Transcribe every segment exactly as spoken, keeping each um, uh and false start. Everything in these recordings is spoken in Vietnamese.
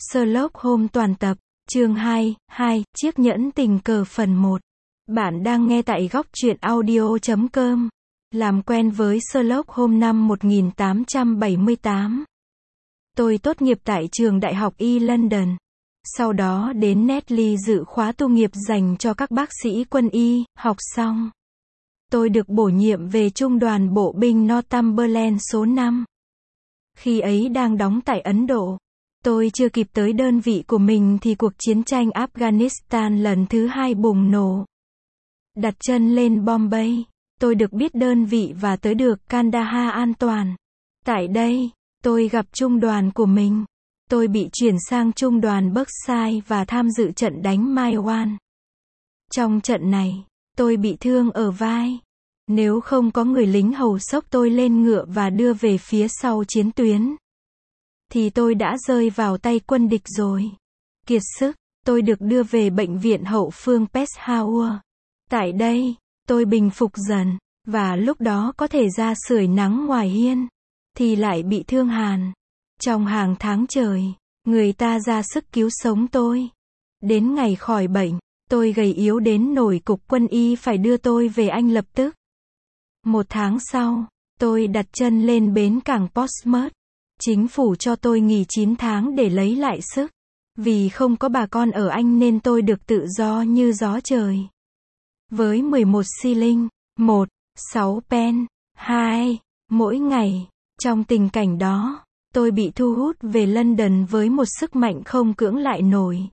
Sherlock Holmes toàn tập, chương hai, hai, chiếc nhẫn tình cờ phần một. Bạn đang nghe tại góc truyện audio chấm com. Làm quen với Sherlock Holmes năm một nghìn tám trăm bảy mươi tám. Tôi tốt nghiệp tại trường Đại học Y London. Sau đó đến Netley dự khóa tu nghiệp dành cho các bác sĩ quân y, học xong. Tôi được bổ nhiệm về trung đoàn bộ binh Northumberland số năm. Khi ấy đang đóng tại Ấn Độ. Tôi chưa kịp tới đơn vị của mình thì cuộc chiến tranh Afghanistan lần thứ hai bùng nổ. Đặt chân lên Bombay, tôi được biết đơn vị và tới được Kandahar an toàn. Tại đây, tôi gặp trung đoàn của mình. Tôi bị chuyển sang trung đoàn Berkshire và tham dự trận đánh Maiwan. Trong trận này, tôi bị thương ở vai. Nếu không có người lính hầu xốc tôi lên ngựa và đưa về phía sau chiến tuyến, thì tôi đã rơi vào tay quân địch rồi. Kiệt sức, tôi được đưa về bệnh viện hậu phương Peshawar. Tại đây, tôi bình phục dần, và lúc đó có thể ra sưởi nắng ngoài hiên, thì lại bị thương hàn. Trong hàng tháng trời, người ta ra sức cứu sống tôi. Đến ngày khỏi bệnh, tôi gầy yếu đến nỗi cục quân y phải đưa tôi về Anh lập tức. Một tháng sau, tôi đặt chân lên bến cảng Portsmouth. Chính phủ cho tôi nghỉ chín tháng để lấy lại sức. Vì không có bà con ở Anh nên tôi được tự do như gió trời. Với mười một xi linh, một, sáu pen, hai, mỗi ngày. Trong tình cảnh đó, tôi bị thu hút về London với một sức mạnh không cưỡng lại nổi.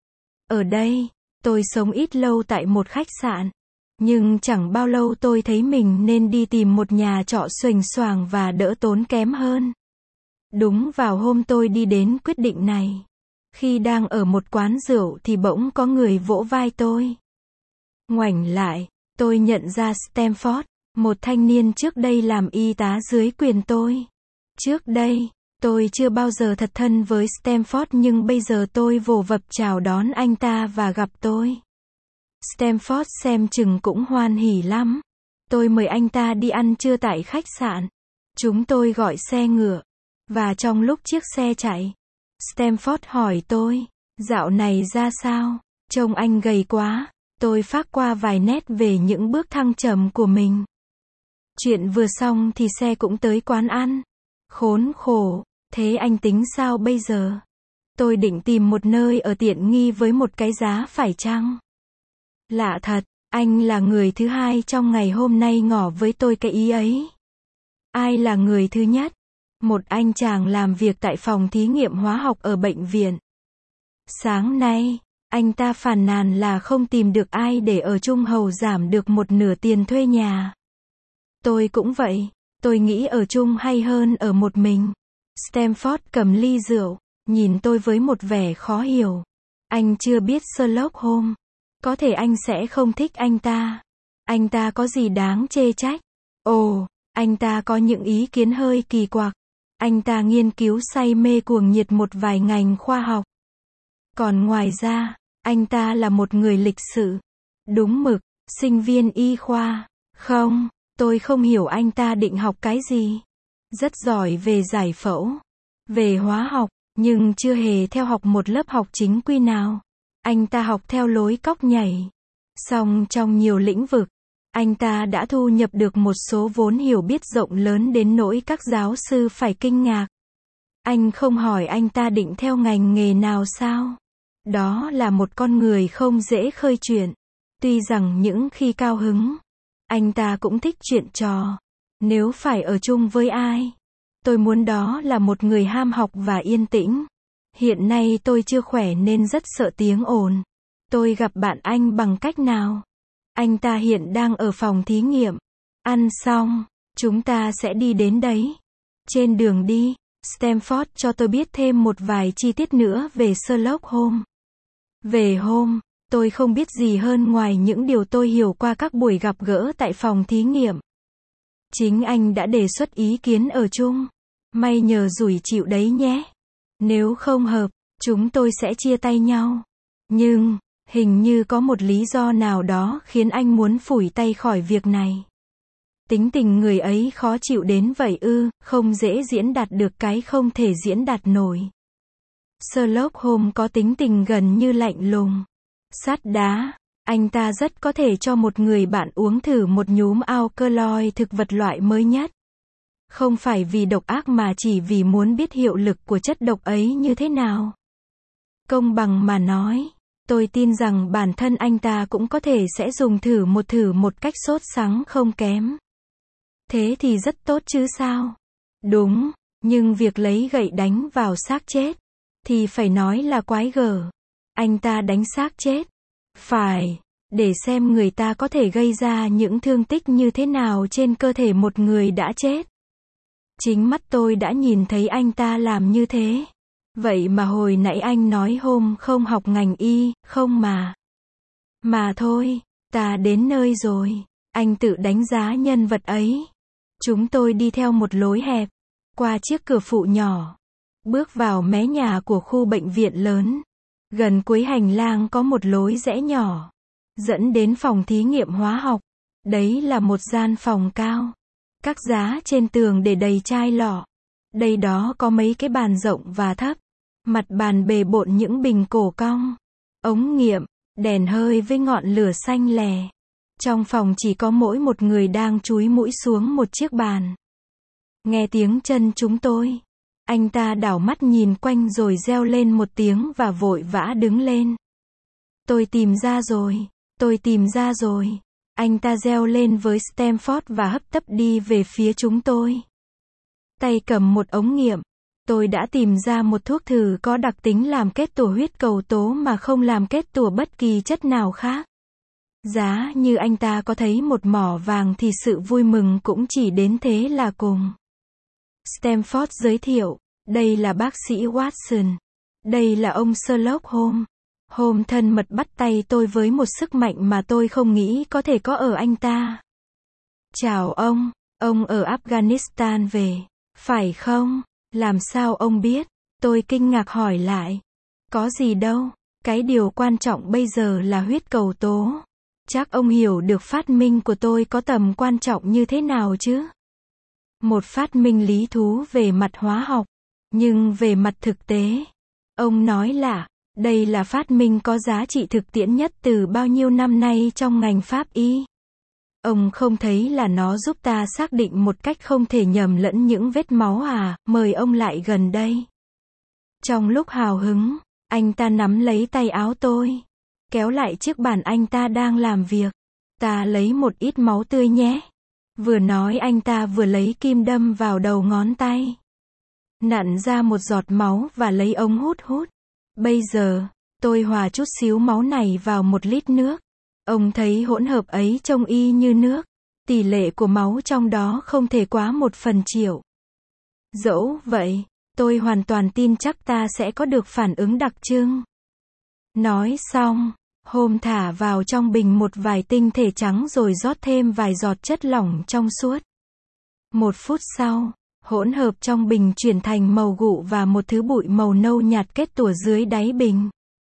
Ở đây, tôi sống ít lâu tại một khách sạn. Nhưng chẳng bao lâu tôi thấy mình nên đi tìm một nhà trọ xuềnh xoàng và đỡ tốn kém hơn. Đúng vào hôm tôi đi đến quyết định này. Khi đang ở một quán rượu thì bỗng có người vỗ vai tôi. Ngoảnh lại, tôi nhận ra Stamford, một thanh niên trước đây làm y tá dưới quyền tôi. Trước đây, tôi chưa bao giờ thật thân với Stamford nhưng bây giờ tôi vồ vập chào đón anh ta và gặp tôi. Stamford xem chừng cũng hoan hỉ lắm. Tôi mời anh ta đi ăn trưa tại khách sạn. Chúng tôi gọi xe ngựa. Và trong lúc chiếc xe chạy, Stamford hỏi tôi, dạo này ra sao? Trông anh gầy quá. Tôi phác qua vài nét về những bước thăng trầm của mình. Chuyện vừa xong thì xe cũng tới quán ăn. Khốn khổ, thế anh tính sao bây giờ? Tôi định tìm một nơi ở tiện nghi với một cái giá phải chăng? Lạ thật, anh là người thứ hai trong ngày hôm nay ngỏ với tôi cái ý ấy. Ai là người thứ nhất? Một anh chàng làm việc tại phòng thí nghiệm hóa học ở bệnh viện. Sáng nay, anh ta phàn nàn là không tìm được ai để ở chung hầu giảm được một nửa tiền thuê nhà. Tôi cũng vậy, tôi nghĩ ở chung hay hơn ở một mình. Stamford cầm ly rượu, nhìn tôi với một vẻ khó hiểu. Anh chưa biết Sherlock Holmes. Có thể anh sẽ không thích anh ta. Anh ta có gì đáng chê trách? Ồ, anh ta có những ý kiến hơi kỳ quặc. Anh ta nghiên cứu say mê cuồng nhiệt một vài ngành khoa học. Còn ngoài ra, anh ta là một người lịch sự. Đúng mực, sinh viên y khoa. Không, tôi không hiểu anh ta định học cái gì. Rất giỏi về giải phẫu, về hóa học, nhưng chưa hề theo học một lớp học chính quy nào. Anh ta học theo lối cóc nhảy. Song trong nhiều lĩnh vực, anh ta đã thu nhập được một số vốn hiểu biết rộng lớn đến nỗi các giáo sư phải kinh ngạc. Anh không hỏi anh ta định theo ngành nghề nào sao? Đó là một con người không dễ khơi chuyện. Tuy rằng những khi cao hứng, anh ta cũng thích chuyện trò. Nếu phải ở chung với ai, tôi muốn đó là một người ham học và yên tĩnh. Hiện nay tôi chưa khỏe nên rất sợ tiếng ồn. Tôi gặp bạn anh bằng cách nào? Anh ta hiện đang ở phòng thí nghiệm. Ăn xong, chúng ta sẽ đi đến đấy. Trên đường đi, Stamford cho tôi biết thêm một vài chi tiết nữa về Sherlock Holmes. Về Holmes, tôi không biết gì hơn ngoài những điều tôi hiểu qua các buổi gặp gỡ tại phòng thí nghiệm. Chính anh đã đề xuất ý kiến ở chung. May nhờ rủi chịu đấy nhé. Nếu không hợp, chúng tôi sẽ chia tay nhau. Nhưng, hình như có một lý do nào đó khiến anh muốn phủi tay khỏi việc này. Tính tình người ấy khó chịu đến vậy ư, không dễ diễn đạt được cái không thể diễn đạt nổi. Sherlock Holmes có tính tình gần như lạnh lùng. Sắt đá. Anh ta rất có thể cho một người bạn uống thử một nhúm alkaloid thực vật loại mới nhất. Không phải vì độc ác mà chỉ vì muốn biết hiệu lực của chất độc ấy như thế nào. Công bằng mà nói, tôi tin rằng bản thân anh ta cũng có thể sẽ dùng thử một thử một cách sốt sắng không kém. Thế thì rất tốt chứ sao? Đúng, nhưng việc lấy gậy đánh vào xác chết, thì phải nói là quái gở. Anh ta đánh xác chết. Phải, để xem người ta có thể gây ra những thương tích như thế nào trên cơ thể một người đã chết. Chính mắt tôi đã nhìn thấy anh ta làm như thế. Vậy mà hồi nãy anh nói Holmes không học ngành y, không mà. Mà thôi, ta đến nơi rồi. Anh tự đánh giá nhân vật ấy. Chúng tôi đi theo một lối hẹp, qua chiếc cửa phụ nhỏ, bước vào mé nhà của khu bệnh viện lớn. Gần cuối hành lang có một lối rẽ nhỏ, dẫn đến phòng thí nghiệm hóa học. Đấy là một gian phòng cao. Các giá trên tường để đầy chai lọ. Đây đó có mấy cái bàn rộng và thấp. Mặt bàn bề bộn những bình cổ cong, ống nghiệm, đèn hơi với ngọn lửa xanh lè. Trong phòng chỉ có mỗi một người đang chúi mũi xuống một chiếc bàn. Nghe tiếng chân chúng tôi, anh ta đảo mắt nhìn quanh rồi reo lên một tiếng và vội vã đứng lên. Tôi tìm ra rồi, tôi tìm ra rồi. Anh ta reo lên với Stamford và hấp tấp đi về phía chúng tôi. Tay cầm một ống nghiệm. Tôi đã tìm ra một thuốc thử có đặc tính làm kết tủa huyết cầu tố mà không làm kết tủa bất kỳ chất nào khác. Giá như anh ta có thấy một mỏ vàng thì sự vui mừng cũng chỉ đến thế là cùng. Stamford giới thiệu, đây là bác sĩ Watson. Đây là ông Sherlock Holmes. Holmes thân mật bắt tay tôi với một sức mạnh mà tôi không nghĩ có thể có ở anh ta. Chào ông, ông ở Afghanistan về, phải không? Làm sao ông biết? Tôi kinh ngạc hỏi lại. Có gì đâu, cái điều quan trọng bây giờ là huyết cầu tố. Chắc ông hiểu được phát minh của tôi có tầm quan trọng như thế nào chứ? Một phát minh lý thú về mặt hóa học, nhưng về mặt thực tế, ông nói là, đây là phát minh có giá trị thực tiễn nhất từ bao nhiêu năm nay trong ngành pháp y. Ông không thấy là nó giúp ta xác định một cách không thể nhầm lẫn những vết máu à, mời ông lại gần đây. Trong lúc hào hứng, anh ta nắm lấy tay áo tôi, kéo lại chiếc bàn anh ta đang làm việc. Ta lấy một ít máu tươi nhé. Vừa nói anh ta vừa lấy kim đâm vào đầu ngón tay. Nặn ra một giọt máu và lấy ống hút hút. Bây giờ, tôi hòa chút xíu máu này vào một lít nước. Ông thấy hỗn hợp ấy trông y như nước. Tỷ lệ của máu trong đó không thể quá một phần triệu. Dẫu vậy, tôi hoàn toàn tin chắc ta sẽ có được phản ứng đặc trưng. Nói xong, Holmes thả vào trong bình một vài tinh thể trắng rồi rót thêm vài giọt chất lỏng trong suốt. Một phút sau, hỗn hợp trong bình chuyển thành màu gụ và một thứ bụi màu nâu nhạt kết tủa dưới đáy bình.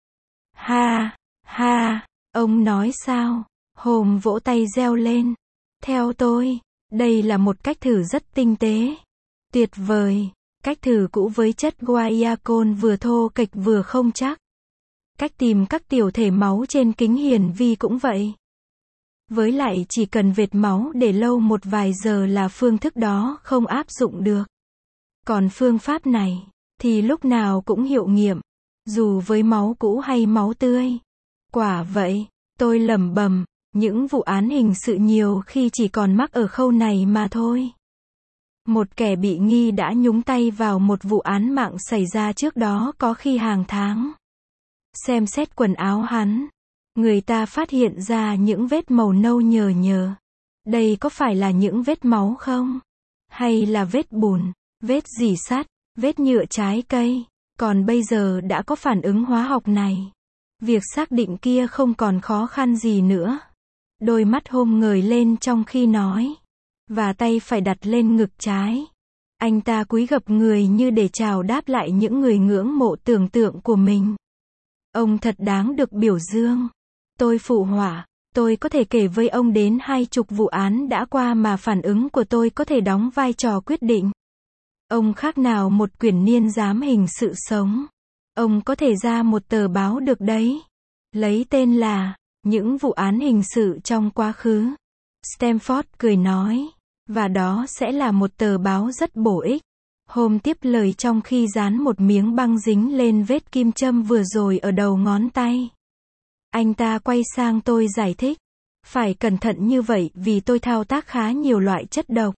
Ha, ha, ông nói sao? Holmes vỗ tay reo lên. Theo tôi, đây là một cách thử rất tinh tế. Tuyệt vời. Cách thử cũ với chất guaiacol vừa thô kệch vừa không chắc. Cách tìm các tiểu thể máu trên kính hiển vi cũng vậy. Với lại chỉ cần vệt máu để lâu một vài giờ là phương thức đó không áp dụng được. Còn phương pháp này, thì lúc nào cũng hiệu nghiệm, dù với máu cũ hay máu tươi. Quả vậy, tôi lẩm bẩm, những vụ án hình sự nhiều khi chỉ còn mắc ở khâu này mà thôi. Một kẻ bị nghi đã nhúng tay vào một vụ án mạng xảy ra trước đó có khi hàng tháng. Xem xét quần áo hắn, người ta phát hiện ra những vết màu nâu nhờ nhờ. Đây có phải là những vết máu không? Hay là vết bùn, vết rỉ sắt, vết nhựa trái cây? Còn bây giờ đã có phản ứng hóa học này. Việc xác định kia không còn khó khăn gì nữa. Đôi mắt Holmes ngời lên trong khi nói. Và tay phải đặt lên ngực trái. Anh ta cúi gập người như để chào đáp lại những người ngưỡng mộ tưởng tượng của mình. Ông thật đáng được biểu dương. Tôi phụ họa, tôi có thể kể với ông đến hai chục vụ án đã qua mà phản ứng của tôi có thể đóng vai trò quyết định. Ông khác nào một quyển niên giám hình sự sống. Ông có thể ra một tờ báo được đấy. Lấy tên là Những vụ án hình sự trong quá khứ. Stamford cười nói. Và đó sẽ là một tờ báo rất bổ ích. Hôm tiếp lời trong khi dán một miếng băng dính lên vết kim châm vừa rồi ở đầu ngón tay. Anh ta quay sang tôi giải thích. Phải cẩn thận như vậy vì tôi thao tác khá nhiều loại chất độc.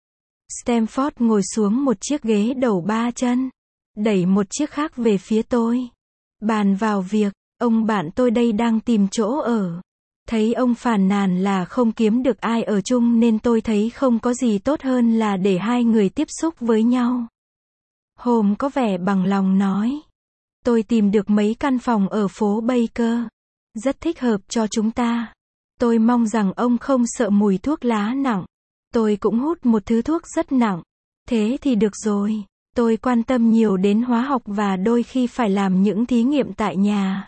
Stamford ngồi xuống một chiếc ghế đầu ba chân. Đẩy một chiếc khác về phía tôi. Bàn vào việc, ông bạn tôi đây đang tìm chỗ ở. Thấy ông phàn nàn là không kiếm được ai ở chung nên tôi thấy không có gì tốt hơn là để hai người tiếp xúc với nhau. Holmes có vẻ bằng lòng nói. Tôi tìm được mấy căn phòng ở phố Baker. Rất thích hợp cho chúng ta. Tôi mong rằng ông không sợ mùi thuốc lá nặng. Tôi cũng hút một thứ thuốc rất nặng. Thế thì được rồi. Tôi quan tâm nhiều đến hóa học và đôi khi phải làm những thí nghiệm tại nhà.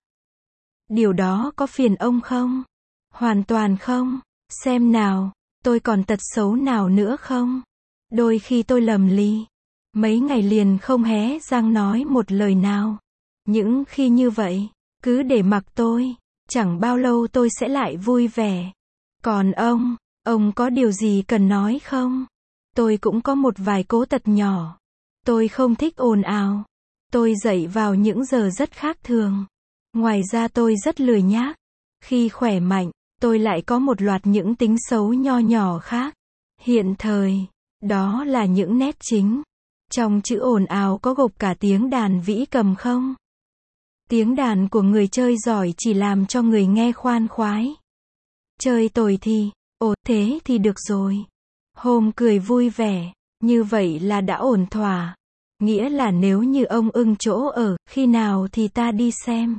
Điều đó có phiền ông không? Hoàn toàn không. Xem nào, tôi còn tật xấu nào nữa không? Đôi khi tôi lầm lì. Mấy ngày liền không hé răng nói một lời nào. Những khi như vậy, cứ để mặc tôi. Chẳng bao lâu tôi sẽ lại vui vẻ. Còn ông, ông có điều gì cần nói không? Tôi cũng có một vài cố tật nhỏ. Tôi không thích ồn ào. Tôi dậy vào những giờ rất khác thường. Ngoài ra tôi rất lười nhác. Khi khỏe mạnh, tôi lại có một loạt những tính xấu nho nhỏ khác. Hiện thời, đó là những nét chính. Trong chữ ồn ào có gộp cả tiếng đàn vĩ cầm không? Tiếng đàn của người chơi giỏi chỉ làm cho người nghe khoan khoái. Chơi tồi thì, ồ thế thì được rồi. Holmes cười vui vẻ. Như vậy là đã ổn thỏa. Nghĩa là nếu như ông ưng chỗ ở, khi nào thì ta đi xem.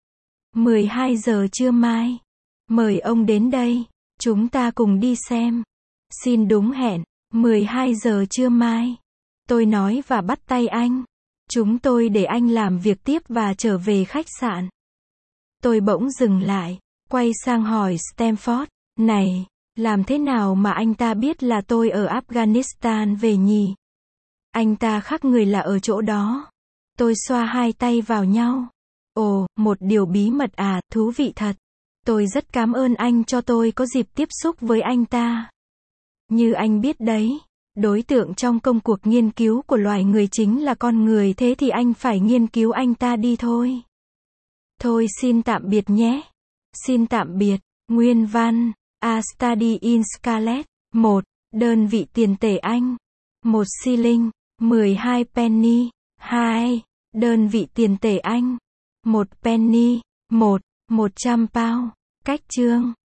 mười hai giờ trưa mai. Mời ông đến đây. Chúng ta cùng đi xem. Xin đúng hẹn. mười hai giờ trưa mai. Tôi nói và bắt tay anh. Chúng tôi để anh làm việc tiếp và trở về khách sạn. Tôi bỗng dừng lại. Quay sang hỏi Stamford. Này, làm thế nào mà anh ta biết là tôi ở Afghanistan về nhỉ? Anh ta khác người là ở chỗ đó. Tôi xoa hai tay vào nhau. Ồ, một điều bí mật à, thú vị thật. Tôi rất cảm ơn anh cho tôi có dịp tiếp xúc với anh ta. Như anh biết đấy, đối tượng trong công cuộc nghiên cứu của loài người chính là con người, thế thì anh phải nghiên cứu anh ta đi thôi. Thôi xin tạm biệt nhé. Xin tạm biệt. Nguyên văn. A Study in Scarlet. một. Đơn vị tiền tệ Anh. một shilling. mười hai penny. hai. Đơn vị tiền tệ Anh. một penny. một. một trăm pound. Cách chương.